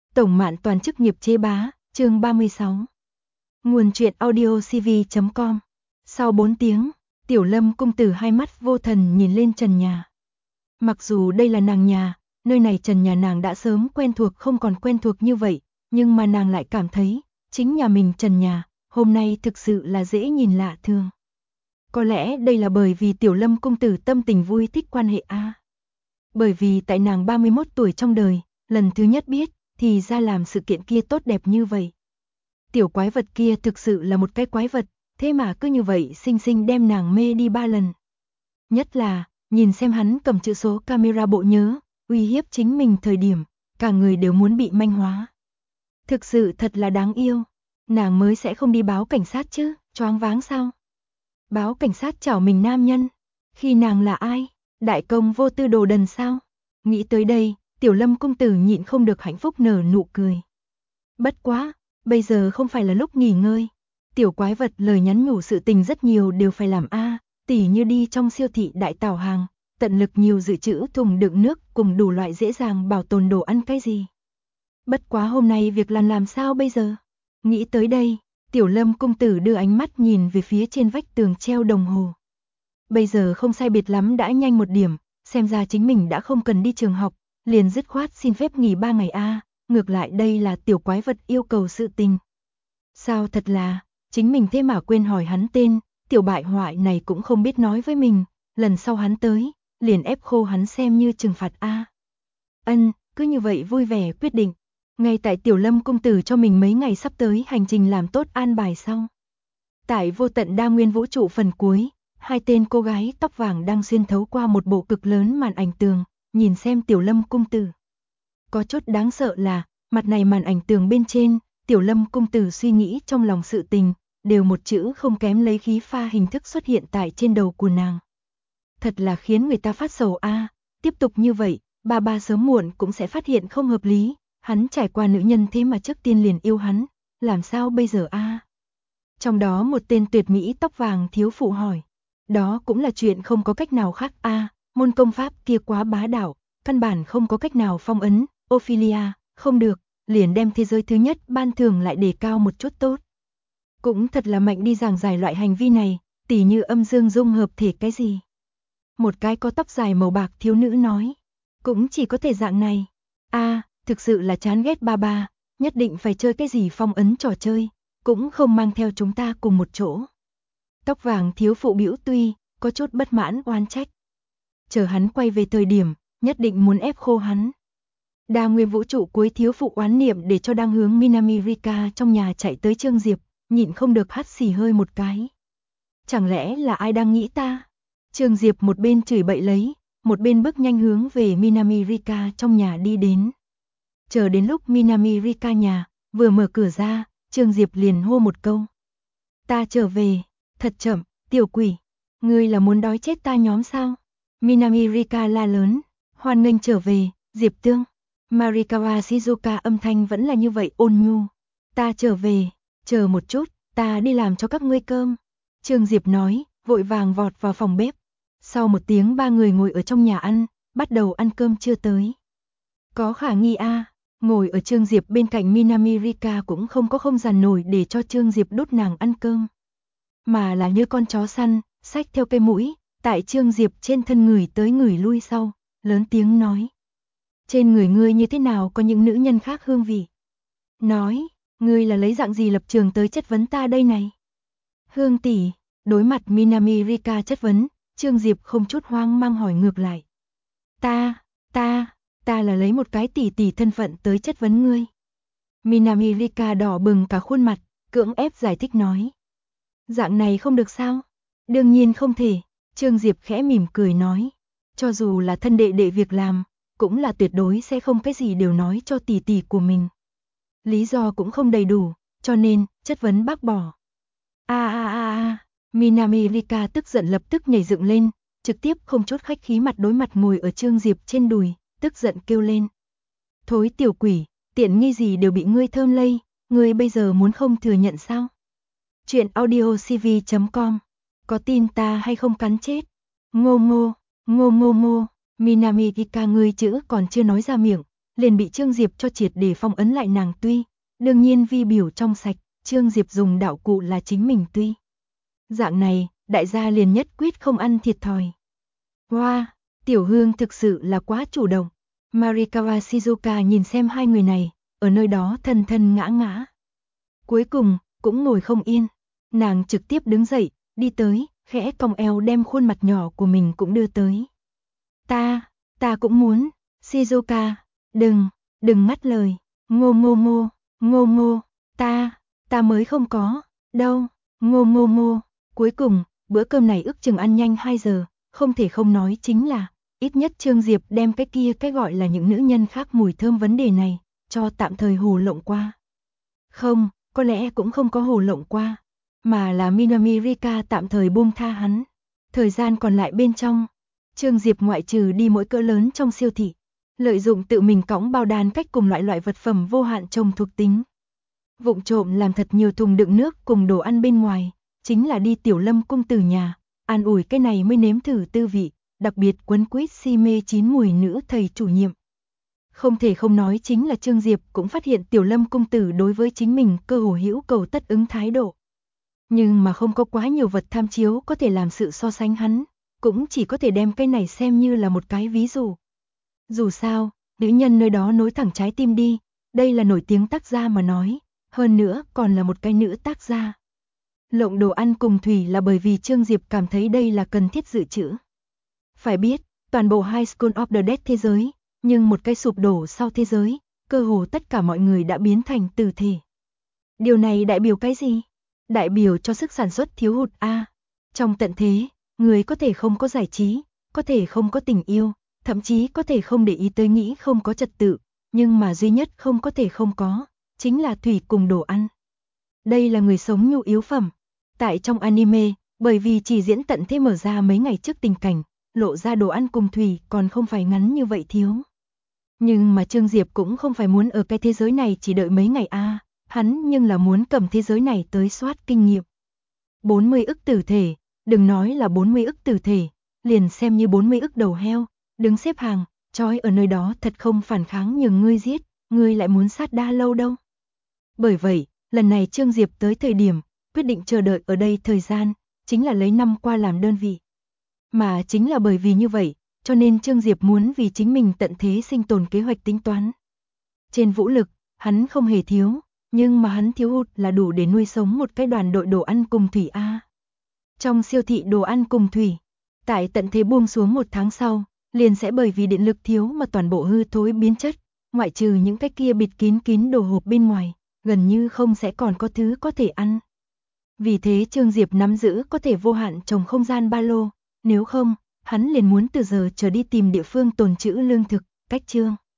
Tổng Mạn Toàn chức nghiệp chế bá, chương 36. Nguồn truyện audiocv.com. Sau 4 tiếng, Tiểu Lâm cung tử hai mắt vô thần nhìn lên trần nhà. Mặc dù đây là nàng nhà, nơi này trần nhà nàng đã sớm quen thuộc không còn quen thuộc như vậy, nhưng mà nàng lại cảm thấy, chính nhà mình trần nhà, hôm nay thực sự là dễ nhìn lạ thường. Có lẽ đây là bởi vì Tiểu Lâm cung tử tâm tình vui thích quan hệ a. Bởi vì tại nàng 31 tuổi trong đời, lần thứ nhất biết, thì ra làm sự kiện kia tốt đẹp như vậy. Tiểu quái vật kia thực sự là một cái quái vật, thế mà cứ như vậy xinh xinh đem nàng mê đi 3 lần. Nhất là, nhìn xem hắn cầm chữ số camera bộ nhớ, uy hiếp chính mình thời điểm, cả người đều muốn bị manh hóa. Thực sự thật là đáng yêu, nàng mới sẽ không đi báo cảnh sát chứ, choáng váng sao? Báo cảnh sát chảo mình nam nhân, khi nàng là ai? Đại công vô tư đồ đần sao? Nghĩ tới đây, Tiểu Lâm cung tử nhịn không được hạnh phúc nở nụ cười. Bất quá, bây giờ không phải là lúc nghỉ ngơi. Tiểu quái vật lời nhắn nhủ sự tình rất nhiều đều phải làm a, tỉ như đi trong siêu thị đại tảo hàng, tận lực nhiều dự trữ thùng đựng nước cùng đủ loại dễ dàng bảo tồn đồ ăn cái gì. Bất quá hôm nay việc làm sao bây giờ? Nghĩ tới đây, Tiểu Lâm cung tử đưa ánh mắt nhìn về phía trên vách tường treo đồng hồ. Bây giờ không sai biệt lắm đã nhanh 1 điểm, xem ra chính mình đã không cần đi trường học, liền dứt khoát xin phép nghỉ 3 ngày a, ngược lại đây là tiểu quái vật yêu cầu sự tình. Sao thật là, chính mình thế mà quên hỏi hắn tên, tiểu bại hoại này cũng không biết nói với mình, lần sau hắn tới, liền ép khô hắn xem như trừng phạt a. Cứ như vậy vui vẻ quyết định, ngay tại Tiểu Lâm cung tử cho mình mấy ngày sắp tới hành trình làm tốt an bài xong. Tại vô tận đa nguyên vũ trụ phần cuối, 2 tên cô gái tóc vàng đang xuyên thấu qua một bộ cực lớn màn ảnh tường, nhìn xem Tiểu Lâm cung tử. Có chút đáng sợ là, mặt này màn ảnh tường bên trên, Tiểu Lâm cung tử suy nghĩ trong lòng sự tình, đều một chữ không kém lấy khí pha hình thức xuất hiện tại trên đầu của nàng. Thật là khiến người ta phát sầu a, tiếp tục như vậy, ba sớm muộn cũng sẽ phát hiện không hợp lý, hắn trải qua nữ nhân thế mà trước tiên liền yêu hắn, làm sao bây giờ a? Trong đó một tên tuyệt mỹ tóc vàng thiếu phụ hỏi, đó cũng là chuyện không có cách nào khác a, môn công pháp kia quá bá đạo, căn bản không có cách nào phong ấn, Ophelia, không được, liền đem thế giới thứ nhất ban thưởng lại đề cao một chút tốt. Cũng thật là mạnh đi giảng giải loại hành vi này, tỉ như âm dương dung hợp thể cái gì. Một cái có tóc dài màu bạc thiếu nữ nói, cũng chỉ có thể dạng này. A, thực sự là chán ghét ba, nhất định phải chơi cái gì phong ấn trò chơi, cũng không mang theo chúng ta cùng một chỗ. Tóc vàng thiếu phụ bĩu tuy, có chút bất mãn oán trách. Chờ hắn quay về thời điểm, nhất định muốn ép khô hắn. Đa nguyên vũ trụ cuối thiếu phụ oán niệm để cho đang hướng Minami Rika trong nhà chạy tới Trương Diệp, nhịn không được hắt xì hơi một cái. Chẳng lẽ là ai đang nghĩ ta? Trương Diệp một bên chửi bậy lấy, một bên bước nhanh hướng về Minami Rika trong nhà đi đến. Chờ đến lúc Minami Rika nhà, vừa mở cửa ra, Trương Diệp liền hô một câu. Ta trở về, thật chậm, tiểu quỷ, ngươi là muốn đói chết ta nhóm sao? Minami Rika la lớn, hoan nghênh trở về, Diệp Tương. Marikawa Shizuka âm thanh vẫn là như vậy ôn nhu. Ta trở về, chờ một chút, ta đi làm cho các ngươi cơm. Trương Diệp nói, vội vàng vọt vào phòng bếp. Sau 1 tiếng 3 người ngồi ở trong nhà ăn, bắt đầu ăn cơm trưa tới. Có khả nghi a, ngồi ở Trương Diệp bên cạnh Minami Rika cũng không có không gian nổi để cho Trương Diệp đút nàng ăn cơm. Mà là như con chó săn, xách theo cây mũi, tại Trương Diệp trên thân người tới người lui sau, lớn tiếng nói. Trên người ngươi như thế nào có những nữ nhân khác hương vị? Nói, ngươi là lấy dạng gì lập trường tới chất vấn ta đây này? Hương tỷ, đối mặt Minami Rika chất vấn, Trương Diệp không chút hoang mang hỏi ngược lại. Ta là lấy một cái tỷ thân phận tới chất vấn ngươi. Minami Rika đỏ bừng cả khuôn mặt, cưỡng ép giải thích nói. Dạng này không được sao? Đương nhiên không thể, Trương Diệp khẽ mỉm cười nói. Cho dù là thân đệ đệ việc làm, cũng là tuyệt đối sẽ không cái gì đều nói cho tỷ của mình. Lý do cũng không đầy đủ, cho nên, chất vấn bác bỏ. Minami Rika tức giận lập tức nhảy dựng lên, trực tiếp không chút khách khí mặt đối mặt ngồi ở Trương Diệp trên đùi, tức giận kêu lên. Thối tiểu quỷ, tiện nghi gì đều bị ngươi thơm lây, ngươi bây giờ muốn không thừa nhận sao? Chuyện audiocv.com, có tin ta hay không cắn chết? Ngô, Minami Rika ngươi chữ còn chưa nói ra miệng, liền bị Trương Diệp cho triệt để phong ấn lại nàng tuy. Đương nhiên vi biểu trong sạch, Trương Diệp dùng đạo cụ là chính mình tuy. Dạng này, đại gia liền nhất quyết không ăn thiệt thòi. Wow, Tiểu Hương thực sự là quá chủ động. Marikawa Shizuka nhìn xem hai người này, ở nơi đó thân thân ngã ngã. Cuối cùng, cũng ngồi không yên. Nàng trực tiếp đứng dậy, đi tới, khẽ cong eo đem khuôn mặt nhỏ của mình cũng đưa tới. Ta cũng muốn, Shizuka, đừng ngắt lời, ngô ngô, ta mới không có, đâu, ngô. Cuối cùng, bữa cơm này ước chừng ăn nhanh 2 giờ, không thể không nói chính là, ít nhất Trương Diệp đem cái gọi là những nữ nhân khác mùi thơm vấn đề này, cho tạm thời hồ lộng qua. Không, có lẽ cũng không có hồ lộng qua, mà là Minami Rika tạm thời buông tha hắn. Thời gian còn lại bên trong, Trương Diệp ngoại trừ đi mỗi cỡ lớn trong siêu thị, lợi dụng tự mình cõng bao đàn cách cùng loại vật phẩm vô hạn trồng thuộc tính. Vụng trộm làm thật nhiều thùng đựng nước cùng đồ ăn bên ngoài, chính là đi Tiểu Lâm cung từ nhà, an ủi cái này mới nếm thử tư vị, đặc biệt quấn quýt si mê chín mùi nữ thầy chủ nhiệm. Không thể không nói chính là Trương Diệp cũng phát hiện Tiểu Lâm cung tử đối với chính mình cơ hồ hữu cầu tất ứng thái độ. Nhưng mà không có quá nhiều vật tham chiếu có thể làm sự so sánh hắn, cũng chỉ có thể đem cái này xem như là một cái ví dụ. Dù sao, nữ nhân nơi đó nối thẳng trái tim đi, đây là nổi tiếng tác gia mà nói, hơn nữa còn là một cái nữ tác gia. Lộng đồ ăn cùng thủy là bởi vì Trương Diệp cảm thấy đây là cần thiết dự trữ. Phải biết, toàn bộ High School of the Dead thế giới, nhưng một cái sụp đổ sau thế giới, cơ hồ tất cả mọi người đã biến thành tử thể. Điều này đại biểu cái gì? Đại biểu cho sức sản xuất thiếu hụt a. Trong tận thế, người có thể không có giải trí, có thể không có tình yêu, thậm chí có thể không để ý tới nghĩ không có trật tự, nhưng mà duy nhất không có thể không có, chính là thủy cùng đồ ăn. Đây là người sống nhu yếu phẩm. Tại trong anime, bởi vì chỉ diễn tận thế mở ra mấy ngày trước tình cảnh, lộ ra đồ ăn cùng thủy còn không phải ngắn như vậy thiếu. Nhưng mà Trương Diệp cũng không phải muốn ở cái thế giới này chỉ đợi mấy ngày hắn nhưng là muốn cầm thế giới này tới soát kinh nghiệm. 40 ức tử thể, đừng nói là 40 ức tử thể, liền xem như 40 ức đầu heo, đứng xếp hàng, trói ở nơi đó thật không phản kháng nhường ngươi giết, ngươi lại muốn sát đa lâu đâu. Bởi vậy, lần này Trương Diệp tới thời điểm, quyết định chờ đợi ở đây thời gian, chính là lấy năm qua làm đơn vị. Mà chính là bởi vì như vậy, cho nên Trương Diệp muốn vì chính mình tận thế sinh tồn kế hoạch tính toán. Trên vũ lực, hắn không hề thiếu, nhưng mà hắn thiếu hụt là đủ để nuôi sống một cái đoàn đội đồ ăn cùng thủy a. Trong siêu thị đồ ăn cùng thủy, tại tận thế buông xuống 1 tháng sau, liền sẽ bởi vì điện lực thiếu mà toàn bộ hư thối biến chất, ngoại trừ những cái kia bịt kín đồ hộp bên ngoài, gần như không sẽ còn có thứ có thể ăn. Vì thế Trương Diệp nắm giữ có thể vô hạn trồng không gian ba lô, nếu không, hắn liền muốn từ giờ trở đi tìm địa phương tồn trữ lương thực, cách Trương